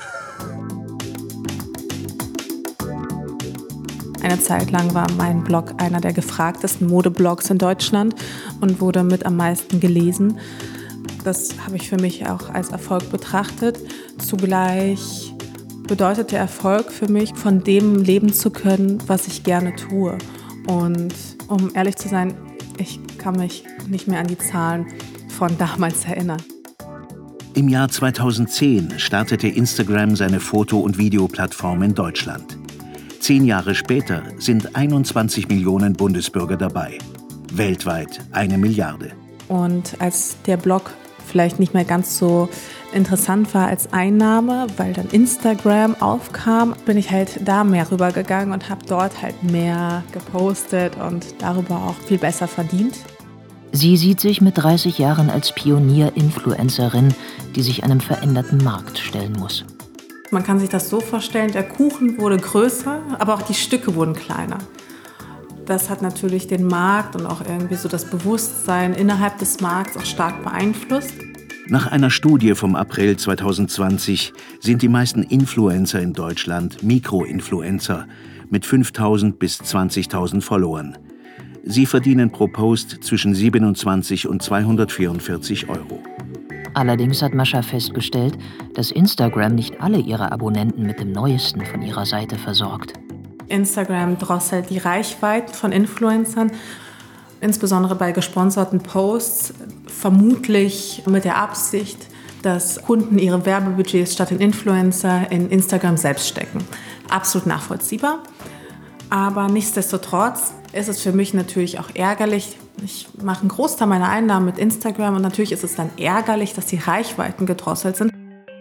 Eine Zeit lang war mein Blog einer der gefragtesten Modeblogs in Deutschland und wurde mit am meisten gelesen. Das habe ich für mich auch als Erfolg betrachtet. Zugleich bedeutet der Erfolg für mich, von dem leben zu können, was ich gerne tue. Und um ehrlich zu sein, ich kann mich nicht mehr an die Zahlen von damals erinnern. Im Jahr zweitausendzehn startete Instagram seine Foto- und Videoplattform in Deutschland. Zehn Jahre später sind einundzwanzig Millionen Bundesbürger dabei. Weltweit eine Milliarde. Und als der Blog vielleicht nicht mehr ganz so interessant war als Einnahme, weil dann Instagram aufkam, bin ich halt da mehr rübergegangen und habe dort halt mehr gepostet und darüber auch viel besser verdient. Sie sieht sich mit dreißig Jahren als Pionier-Influencerin, die sich einem veränderten Markt stellen muss. Man kann sich das so vorstellen, der Kuchen wurde größer, aber auch die Stücke wurden kleiner. Das hat natürlich den Markt und auch irgendwie so das Bewusstsein innerhalb des Markts auch stark beeinflusst. Nach einer Studie vom April zweitausendzwanzig sind die meisten Influencer in Deutschland Mikroinfluencer mit fünftausend bis zwanzigtausend Followern. Sie verdienen pro Post zwischen siebenundzwanzig und zweihundertvierundvierzig Euro. Allerdings hat Mascha festgestellt, dass Instagram nicht alle ihre Abonnenten mit dem Neuesten von ihrer Seite versorgt. Instagram drosselt die Reichweiten von Influencern, insbesondere bei gesponserten Posts, vermutlich mit der Absicht, dass Kunden ihre Werbebudgets statt in Influencer in Instagram selbst stecken. Absolut nachvollziehbar. Aber nichtsdestotrotz ist es für mich natürlich auch ärgerlich. Ich mache einen Großteil meiner Einnahmen mit Instagram und natürlich ist es dann ärgerlich, dass die Reichweiten gedrosselt sind.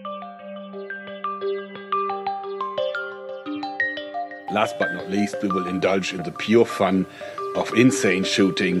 Last but not least, we will indulge in the pure fun of insane shooting.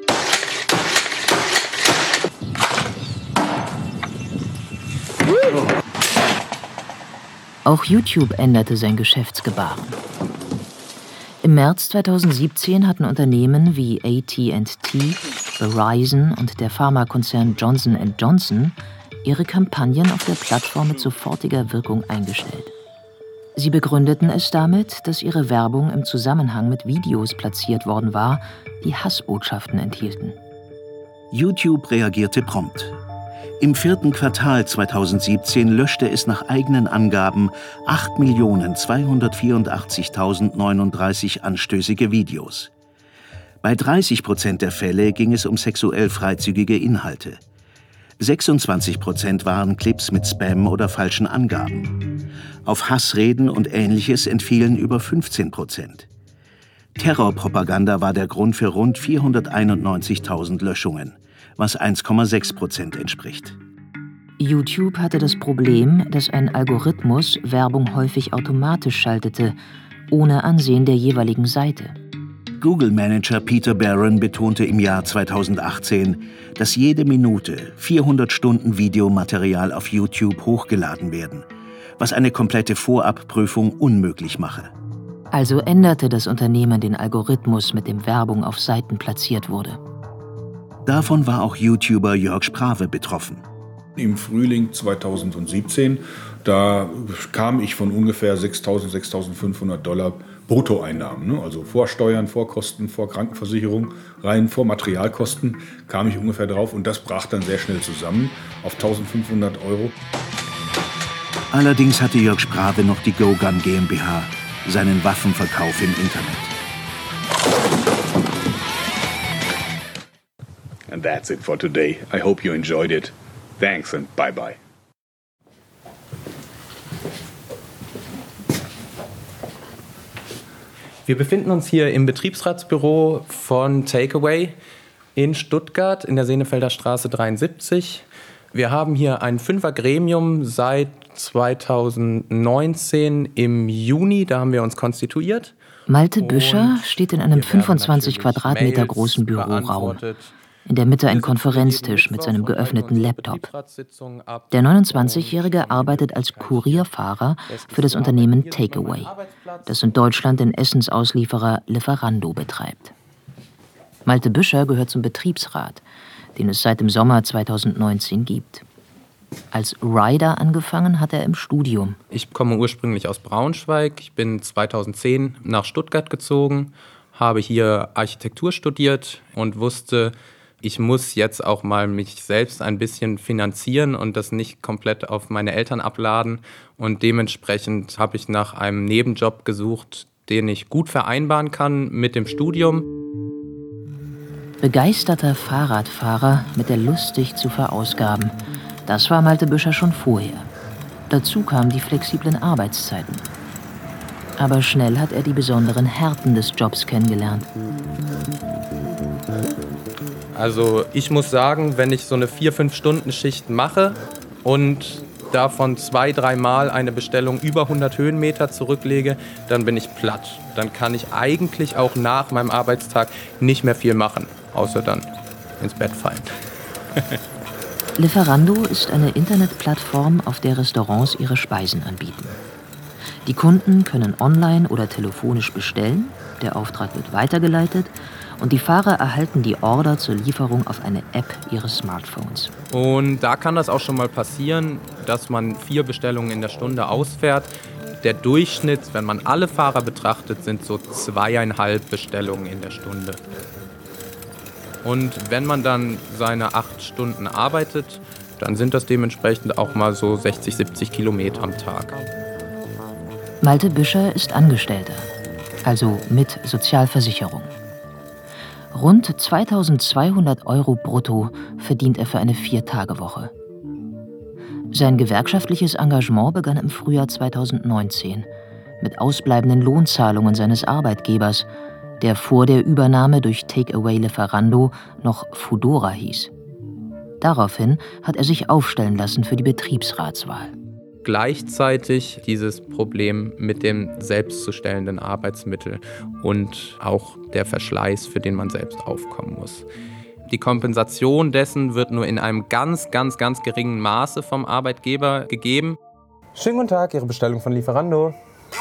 Auch YouTube änderte sein Geschäftsgebaren. Im März zweitausendsiebzehn hatten Unternehmen wie A T and T, Verizon und der Pharmakonzern Johnson and Johnson ihre Kampagnen auf der Plattform mit sofortiger Wirkung eingestellt. Sie begründeten es damit, dass ihre Werbung im Zusammenhang mit Videos platziert worden war, die Hassbotschaften enthielten. YouTube reagierte prompt. Im vierten Quartal zweitausendsiebzehn löschte es nach eigenen Angaben acht Millionen zweihundertvierundachtzigtausendneununddreißig anstößige Videos. Bei dreißig Prozent der Fälle ging es um sexuell freizügige Inhalte. sechsundzwanzig Prozent waren Clips mit Spam oder falschen Angaben. Auf Hassreden und Ähnliches entfielen über fünfzehn Prozent. Terrorpropaganda war der Grund für rund vierhunderteinundneunzigtausend Löschungen, was eins Komma sechs Prozent entspricht. YouTube hatte das Problem, dass ein Algorithmus Werbung häufig automatisch schaltete, ohne Ansehen der jeweiligen Seite. Google-Manager Peter Barron betonte im Jahr zweitausendachtzehn, dass jede Minute vierhundert Stunden Videomaterial auf YouTube hochgeladen werden, was eine komplette Vorabprüfung unmöglich mache. Also änderte das Unternehmen den Algorithmus, mit dem Werbung auf Seiten platziert wurde. Davon war auch YouTuber Jörg Sprave betroffen. Im Frühling zweitausendsiebzehn, da kam ich von ungefähr sechstausend, sechstausendfünfhundert Dollar Bruttoeinnahmen, ne? Also vor Steuern, vor Kosten, vor Krankenversicherung, rein vor Materialkosten kam ich ungefähr drauf und das brach dann sehr schnell zusammen auf eintausendfünfhundert Euro. Allerdings hatte Jörg Sprave noch die GoGun GmbH, seinen Waffenverkauf im Internet. And that's it for today. I hope you enjoyed it. Thanks and bye bye. Wir befinden uns hier im Betriebsratsbüro von Takeaway in Stuttgart in der Senefelder Straße dreiundsiebzig. Wir haben hier ein Fünfer-Gremium seit zweitausendneunzehn im Juni, da haben wir uns konstituiert. Malte Büscher steht in einem fünfundzwanzig Quadratmeter großen Büroraum. In der Mitte ein Konferenztisch mit seinem geöffneten Laptop. Der neunundzwanzigjährige arbeitet als Kurierfahrer für das Unternehmen Takeaway, das in Deutschland den Essensauslieferer Lieferando betreibt. Malte Büscher gehört zum Betriebsrat, den es seit dem Sommer zweitausendneunzehn gibt. Als Rider angefangen hat er im Studium. Ich komme ursprünglich aus Braunschweig. Ich bin zweitausendzehn nach Stuttgart gezogen, habe hier Architektur studiert und wusste, ich muss jetzt auch mal mich selbst ein bisschen finanzieren und das nicht komplett auf meine Eltern abladen. Und dementsprechend habe ich nach einem Nebenjob gesucht, den ich gut vereinbaren kann mit dem Studium. Begeisterter Fahrradfahrer mit der Lust, sich zu verausgaben. Das war Malte Büscher schon vorher. Dazu kamen die flexiblen Arbeitszeiten. Aber schnell hat er die besonderen Härten des Jobs kennengelernt. Also ich muss sagen, wenn ich so eine vier fünf Stunden Schicht mache und davon zwei, dreimal eine Bestellung über hundert Höhenmeter zurücklege, dann bin ich platt. Dann kann ich eigentlich auch nach meinem Arbeitstag nicht mehr viel machen, außer dann ins Bett fallen. Lieferando ist eine Internetplattform, auf der Restaurants ihre Speisen anbieten. Die Kunden können online oder telefonisch bestellen, der Auftrag wird weitergeleitet und die Fahrer erhalten die Order zur Lieferung auf eine App ihres Smartphones. Und da kann das auch schon mal passieren, dass man vier Bestellungen in der Stunde ausfährt. Der Durchschnitt, wenn man alle Fahrer betrachtet, sind so zweieinhalb Bestellungen in der Stunde. Und wenn man dann seine acht Stunden arbeitet, dann sind das dementsprechend auch mal so sechzig, siebzig Kilometer am Tag. Malte Büscher ist Angestellter, also mit Sozialversicherung. Rund zweitausendzweihundert Euro brutto verdient er für eine Vier-Tage-Woche. Sein gewerkschaftliches Engagement begann im Frühjahr zweitausendneunzehn mit ausbleibenden Lohnzahlungen seines Arbeitgebers, der vor der Übernahme durch Takeaway Lieferando noch Foodora hieß. Daraufhin hat er sich aufstellen lassen für die Betriebsratswahl. Gleichzeitig dieses Problem mit dem selbstzustellenden Arbeitsmittel und auch der Verschleiß, für den man selbst aufkommen muss. Die Kompensation dessen wird nur in einem ganz, ganz, ganz geringen Maße vom Arbeitgeber gegeben. Schönen guten Tag, Ihre Bestellung von Lieferando.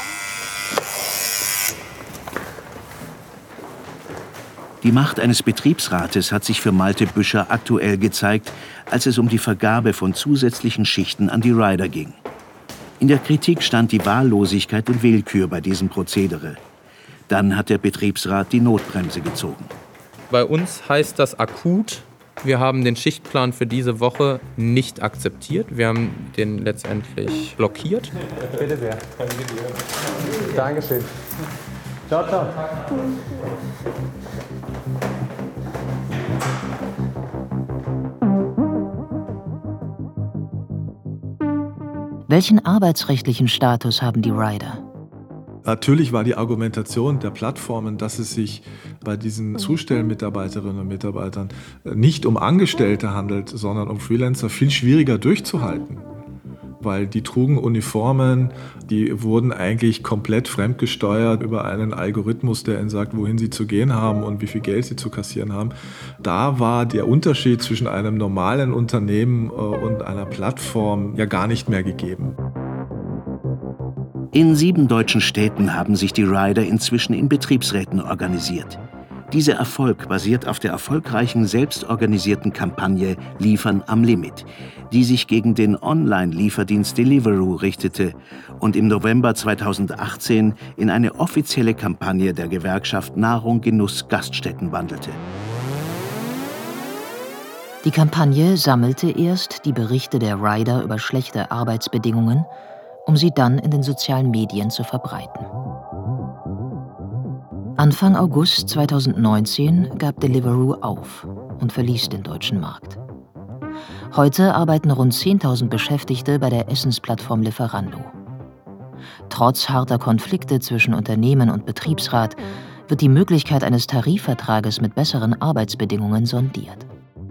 Die Macht eines Betriebsrates hat sich für Malte Büscher aktuell gezeigt, als es um die Vergabe von zusätzlichen Schichten an die Rider ging. In der Kritik stand die Wahllosigkeit und Willkür bei diesem Prozedere. Dann hat der Betriebsrat die Notbremse gezogen. Bei uns heißt das akut. Wir haben den Schichtplan für diese Woche nicht akzeptiert. Wir haben den letztendlich blockiert. Bitte sehr. Dankeschön. Ciao, ciao. Welchen arbeitsrechtlichen Status haben die Rider? Natürlich war die Argumentation der Plattformen, dass es sich bei diesen Zustellmitarbeiterinnen und Mitarbeitern nicht um Angestellte handelt, sondern um Freelancer, viel schwieriger durchzuhalten. Weil die trugen Uniformen, die wurden eigentlich komplett fremdgesteuert über einen Algorithmus, der ihnen sagt, wohin sie zu gehen haben und wie viel Geld sie zu kassieren haben. Da war der Unterschied zwischen einem normalen Unternehmen und einer Plattform ja gar nicht mehr gegeben. In sieben deutschen Städten haben sich die Rider inzwischen in Betriebsräten organisiert. Dieser Erfolg basiert auf der erfolgreichen selbstorganisierten Kampagne Liefern am Limit, die sich gegen den Online-Lieferdienst Deliveroo richtete und im November zweitausendachtzehn in eine offizielle Kampagne der Gewerkschaft Nahrung Genuss Gaststätten wandelte. Die Kampagne sammelte erst die Berichte der Rider über schlechte Arbeitsbedingungen, um sie dann in den sozialen Medien zu verbreiten. Anfang August zweitausendneunzehn gab Deliveroo auf und verließ den deutschen Markt. Heute arbeiten rund zehntausend Beschäftigte bei der Essensplattform Lieferando. Trotz harter Konflikte zwischen Unternehmen und Betriebsrat wird die Möglichkeit eines Tarifvertrages mit besseren Arbeitsbedingungen sondiert.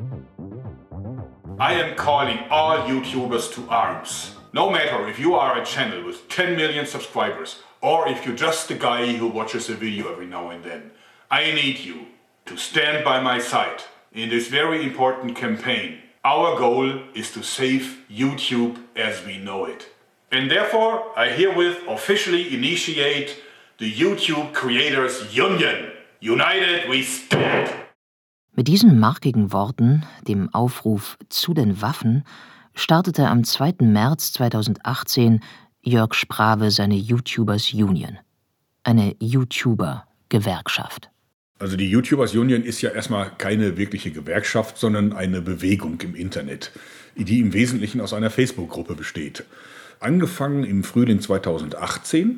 I am calling all YouTubers to arms. No matter if you are a channel with ten million subscribers or if you're just a guy who watches a video every now and then. I need you to stand by my side in this very important campaign. Our goal is to save YouTube as we know it. And therefore, I herewith officially initiate the YouTube Creators Union. United we stand! Mit diesen markigen Worten, dem Aufruf zu den Waffen, startete am zweiten März zweitausendachtzehn Jörg Sprave seine YouTubers Union, eine YouTuber-Gewerkschaft. Also die YouTubers Union ist ja erstmal keine wirkliche Gewerkschaft, sondern eine Bewegung im Internet, die im Wesentlichen aus einer Facebook-Gruppe besteht. Angefangen im Frühling zweitausendachtzehn,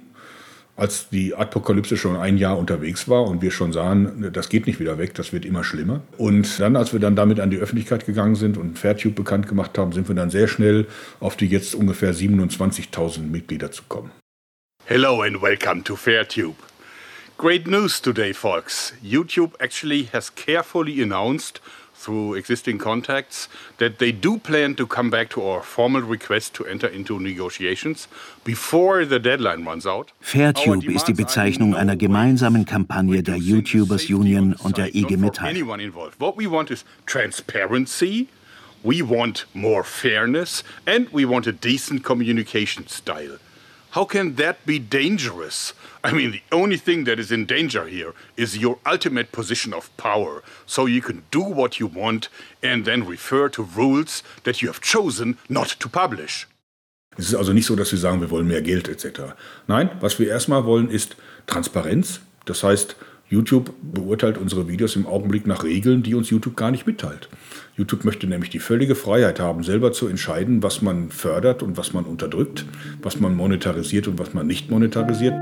als die Apokalypse schon ein Jahr unterwegs war und wir schon sahen, das geht nicht wieder weg, das wird immer schlimmer. Und dann, als wir dann damit an die Öffentlichkeit gegangen sind und Fairtube bekannt gemacht haben, sind wir dann sehr schnell auf die jetzt ungefähr siebenundzwanzigtausend Mitglieder zu kommen. Hello and welcome to Fairtube. Great news today, folks. YouTube actually has carefully announced through existing contacts that they do plan to come back to our formal request to enter into negotiations before the deadline runs out. Fairtube ist die Bezeichnung einer gemeinsamen Kampagne der YouTubers Union und der I G Metall. What we want is transparency, we want more fairness and we want a decent communication style. How can that be dangerous? I mean, the only thing that is in danger here is your ultimate position of power. So you can do what you want and then refer to rules that you have chosen not to publish. Es ist also nicht so, dass wir sagen, wir wollen mehr Geld et cetera. Nein, was wir erstmal wollen, ist Transparenz. Das heißt, YouTube beurteilt unsere Videos im Augenblick nach Regeln, die uns YouTube gar nicht mitteilt. YouTube möchte nämlich die völlige Freiheit haben, selber zu entscheiden, was man fördert und was man unterdrückt, was man monetarisiert und was man nicht monetarisiert.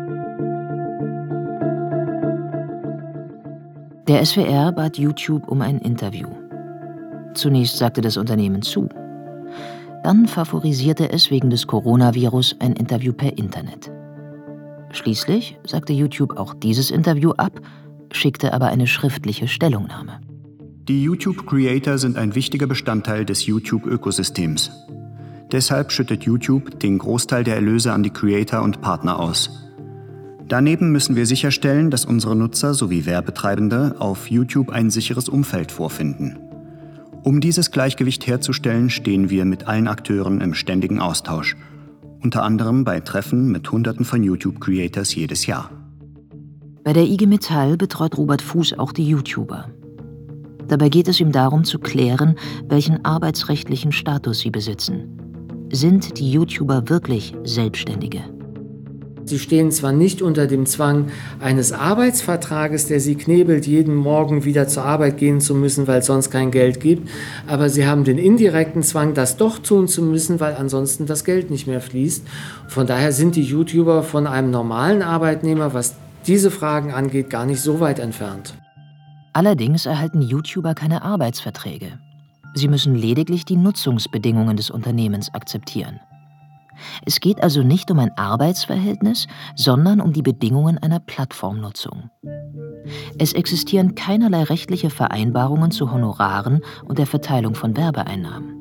Der S W R bat YouTube um ein Interview. Zunächst sagte das Unternehmen zu. Dann favorisierte es wegen des Coronavirus ein Interview per Internet. Schließlich sagte YouTube auch dieses Interview ab, schickte aber eine schriftliche Stellungnahme. Die YouTube-Creator sind ein wichtiger Bestandteil des YouTube-Ökosystems. Deshalb schüttet YouTube den Großteil der Erlöse an die Creator und Partner aus. Daneben müssen wir sicherstellen, dass unsere Nutzer sowie Werbetreibende auf YouTube ein sicheres Umfeld vorfinden. Um dieses Gleichgewicht herzustellen, stehen wir mit allen Akteuren im ständigen Austausch. Unter anderem bei Treffen mit Hunderten von YouTube-Creators jedes Jahr. Bei der I G Metall betreut Robert Fuß auch die YouTuber. Dabei geht es ihm darum zu klären, welchen arbeitsrechtlichen Status sie besitzen. Sind die YouTuber wirklich Selbstständige? Sie stehen zwar nicht unter dem Zwang eines Arbeitsvertrages, der sie knebelt, jeden Morgen wieder zur Arbeit gehen zu müssen, weil es sonst kein Geld gibt, aber sie haben den indirekten Zwang, das doch tun zu müssen, weil ansonsten das Geld nicht mehr fließt. Von daher sind die YouTuber von einem normalen Arbeitnehmer, was diese Fragen angeht, gar nicht so weit entfernt. Allerdings erhalten YouTuber keine Arbeitsverträge. Sie müssen lediglich die Nutzungsbedingungen des Unternehmens akzeptieren. Es geht also nicht um ein Arbeitsverhältnis, sondern um die Bedingungen einer Plattformnutzung. Es existieren keinerlei rechtliche Vereinbarungen zu Honoraren und der Verteilung von Werbeeinnahmen.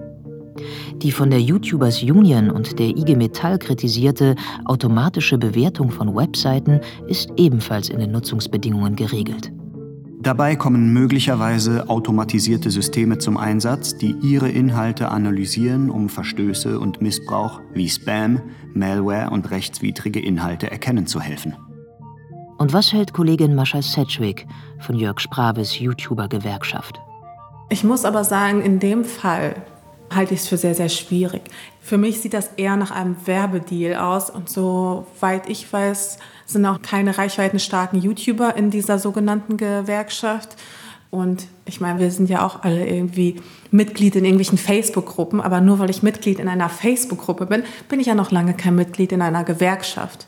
Die von der YouTubers Union und der I G Metall kritisierte automatische Bewertung von Webseiten ist ebenfalls in den Nutzungsbedingungen geregelt. Dabei kommen möglicherweise automatisierte Systeme zum Einsatz, die ihre Inhalte analysieren, um Verstöße und Missbrauch wie Spam, Malware und rechtswidrige Inhalte erkennen zu helfen. Und was hält Kollegin Mascha Sedgwick von Jörg Spraves YouTuber-Gewerkschaft? Ich muss aber sagen, in dem Fall halte ich es für sehr, sehr schwierig. Für mich sieht das eher nach einem Werbedeal aus. Und soweit ich weiß, sind auch keine reichweitenstarken YouTuber in dieser sogenannten Gewerkschaft. Und ich meine, wir sind ja auch alle irgendwie Mitglied in irgendwelchen Facebook-Gruppen. Aber nur weil ich Mitglied in einer Facebook-Gruppe bin, bin ich ja noch lange kein Mitglied in einer Gewerkschaft.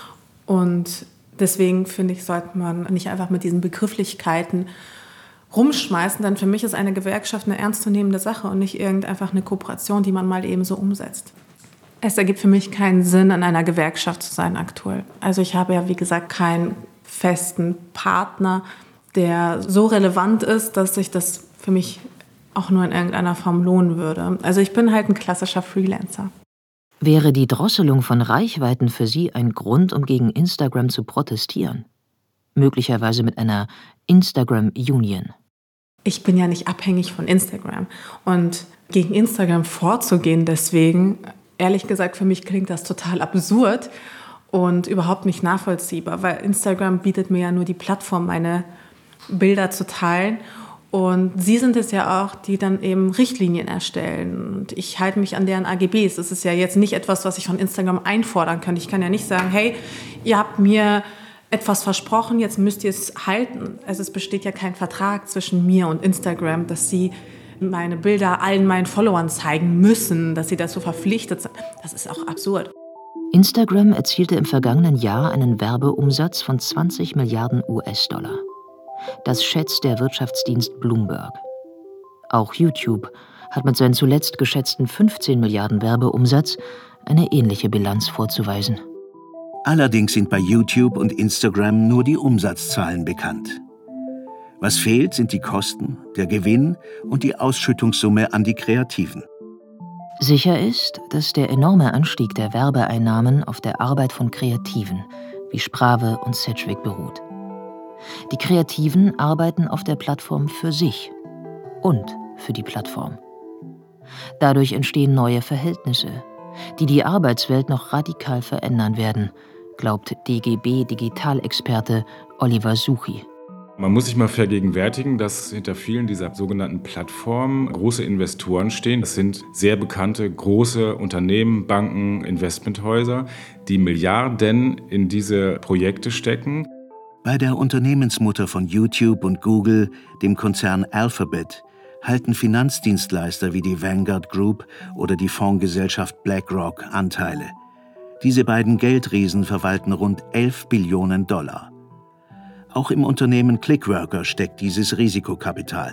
Und deswegen finde ich, sollte man nicht einfach mit diesen Begrifflichkeiten rumschmeißen, denn für mich ist eine Gewerkschaft eine ernstzunehmende Sache und nicht irgend einfach eine Kooperation, die man mal eben so umsetzt. Es ergibt für mich keinen Sinn, in einer Gewerkschaft zu sein aktuell. Also ich habe ja, wie gesagt, keinen festen Partner, der so relevant ist, dass sich das für mich auch nur in irgendeiner Form lohnen würde. Also ich bin halt ein klassischer Freelancer. Wäre die Drosselung von Reichweiten für Sie ein Grund, um gegen Instagram zu protestieren? Möglicherweise mit einer Instagram-Union. Ich bin ja nicht abhängig von Instagram. Und gegen Instagram vorzugehen deswegen, ehrlich gesagt, für mich klingt das total absurd und überhaupt nicht nachvollziehbar, weil Instagram bietet mir ja nur die Plattform, meine Bilder zu teilen. Und sie sind es ja auch, die dann eben Richtlinien erstellen. Und ich halte mich an deren A G Bs. Das ist ja jetzt nicht etwas, was ich von Instagram einfordern kann. Ich kann ja nicht sagen, hey, ihr habt mir etwas versprochen, jetzt müsst ihr es halten. Also es besteht ja kein Vertrag zwischen mir und Instagram, dass sie meine Bilder allen meinen Followern zeigen müssen, dass sie dazu verpflichtet sind. Das ist auch absurd. Instagram erzielte im vergangenen Jahr einen Werbeumsatz von zwanzig Milliarden U S-Dollar. Das schätzt der Wirtschaftsdienst Bloomberg. Auch YouTube hat mit seinen zuletzt geschätzten fünfzehn Milliarden Werbeumsatz eine ähnliche Bilanz vorzuweisen. Allerdings sind bei YouTube und Instagram nur die Umsatzzahlen bekannt. Was fehlt, sind die Kosten, der Gewinn und die Ausschüttungssumme an die Kreativen. Sicher ist, dass der enorme Anstieg der Werbeeinnahmen auf der Arbeit von Kreativen wie Sprave und Sedgwick beruht. Die Kreativen arbeiten auf der Plattform für sich und für die Plattform. Dadurch entstehen neue Verhältnisse, die die Arbeitswelt noch radikal verändern werden, glaubt D G B-Digitalexperte Oliver Suchi. Man muss sich mal vergegenwärtigen, dass hinter vielen dieser sogenannten Plattformen große Investoren stehen. Das sind sehr bekannte große Unternehmen, Banken, Investmenthäuser, die Milliarden in diese Projekte stecken. Bei der Unternehmensmutter von YouTube und Google, dem Konzern Alphabet, halten Finanzdienstleister wie die Vanguard Group oder die Fondsgesellschaft BlackRock Anteile. Diese beiden Geldriesen verwalten rund elf Billionen Dollar. Auch im Unternehmen Clickworker steckt dieses Risikokapital.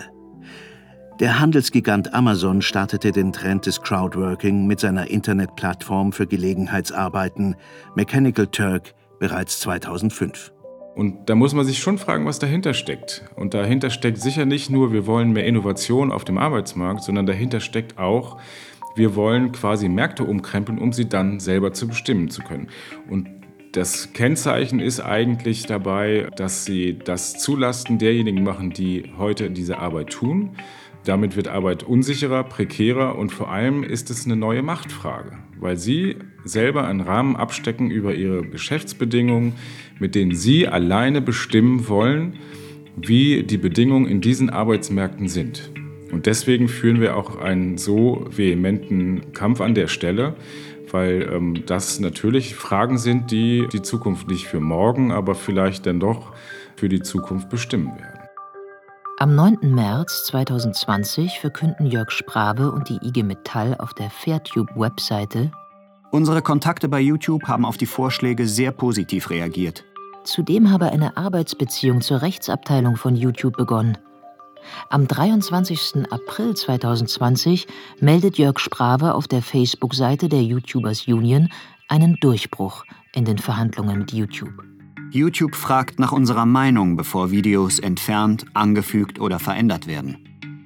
Der Handelsgigant Amazon startete den Trend des Crowdworking mit seiner Internetplattform für Gelegenheitsarbeiten Mechanical Turk bereits zweitausendfünf. Und da muss man sich schon fragen, was dahinter steckt. Und dahinter steckt sicher nicht nur, wir wollen mehr Innovation auf dem Arbeitsmarkt, sondern dahinter steckt auch, wir wollen quasi Märkte umkrempeln, um sie dann selber zu bestimmen zu können. Und das Kennzeichen ist eigentlich dabei, dass sie das zulasten derjenigen machen, die heute diese Arbeit tun. Damit wird Arbeit unsicherer, prekärer und vor allem ist es eine neue Machtfrage, weil sie selber einen Rahmen abstecken über ihre Geschäftsbedingungen, mit denen sie alleine bestimmen wollen, wie die Bedingungen in diesen Arbeitsmärkten sind. Und deswegen führen wir auch einen so vehementen Kampf an der Stelle, weil ähm, das natürlich Fragen sind, die die Zukunft nicht für morgen, aber vielleicht dann doch für die Zukunft bestimmen werden. Am neunten März zweitausendzwanzig verkünden Jörg Sprave und die I G Metall auf der Fairtube-Webseite: Unsere Kontakte bei YouTube haben auf die Vorschläge sehr positiv reagiert. Zudem habe eine Arbeitsbeziehung zur Rechtsabteilung von YouTube begonnen. Am dreiundzwanzigsten April zweitausendzwanzig meldet Jörg Sprave auf der Facebook-Seite der YouTubers Union einen Durchbruch in den Verhandlungen mit YouTube. YouTube fragt nach unserer Meinung, bevor Videos entfernt, angefügt oder verändert werden.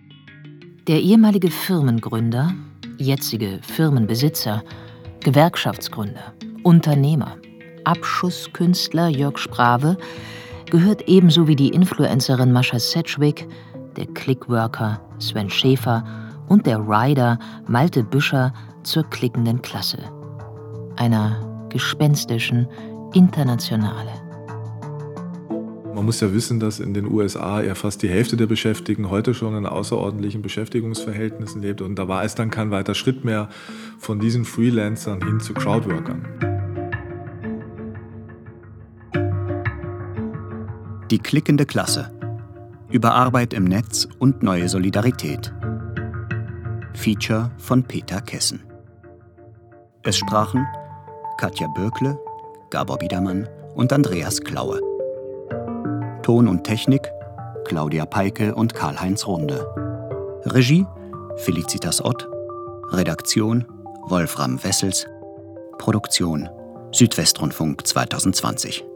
Der ehemalige Firmengründer, jetzige Firmenbesitzer, Gewerkschaftsgründer, Unternehmer, Abschusskünstler Jörg Sprave gehört ebenso wie die Influencerin Mascha Sedgwick, der Clickworker Sven Schäfer und der Rider Malte Büscher zur klickenden Klasse. Einer gespenstischen Internationale. Man muss ja wissen, dass in den U S A ja fast die Hälfte der Beschäftigten heute schon in außerordentlichen Beschäftigungsverhältnissen lebt. Und da war es dann kein weiter Schritt mehr von diesen Freelancern hin zu Crowdworkern. Die klickende Klasse. Über Arbeit im Netz und neue Solidarität. Feature von Peter Kessen. Es sprachen Katja Bürkle, Gabor Biedermann und Andreas Klaue. Ton und Technik Claudia Peike und Karl-Heinz Runde. Regie Felicitas Ott. Redaktion Wolfram Wessels. Produktion Südwestrundfunk zweitausendzwanzig.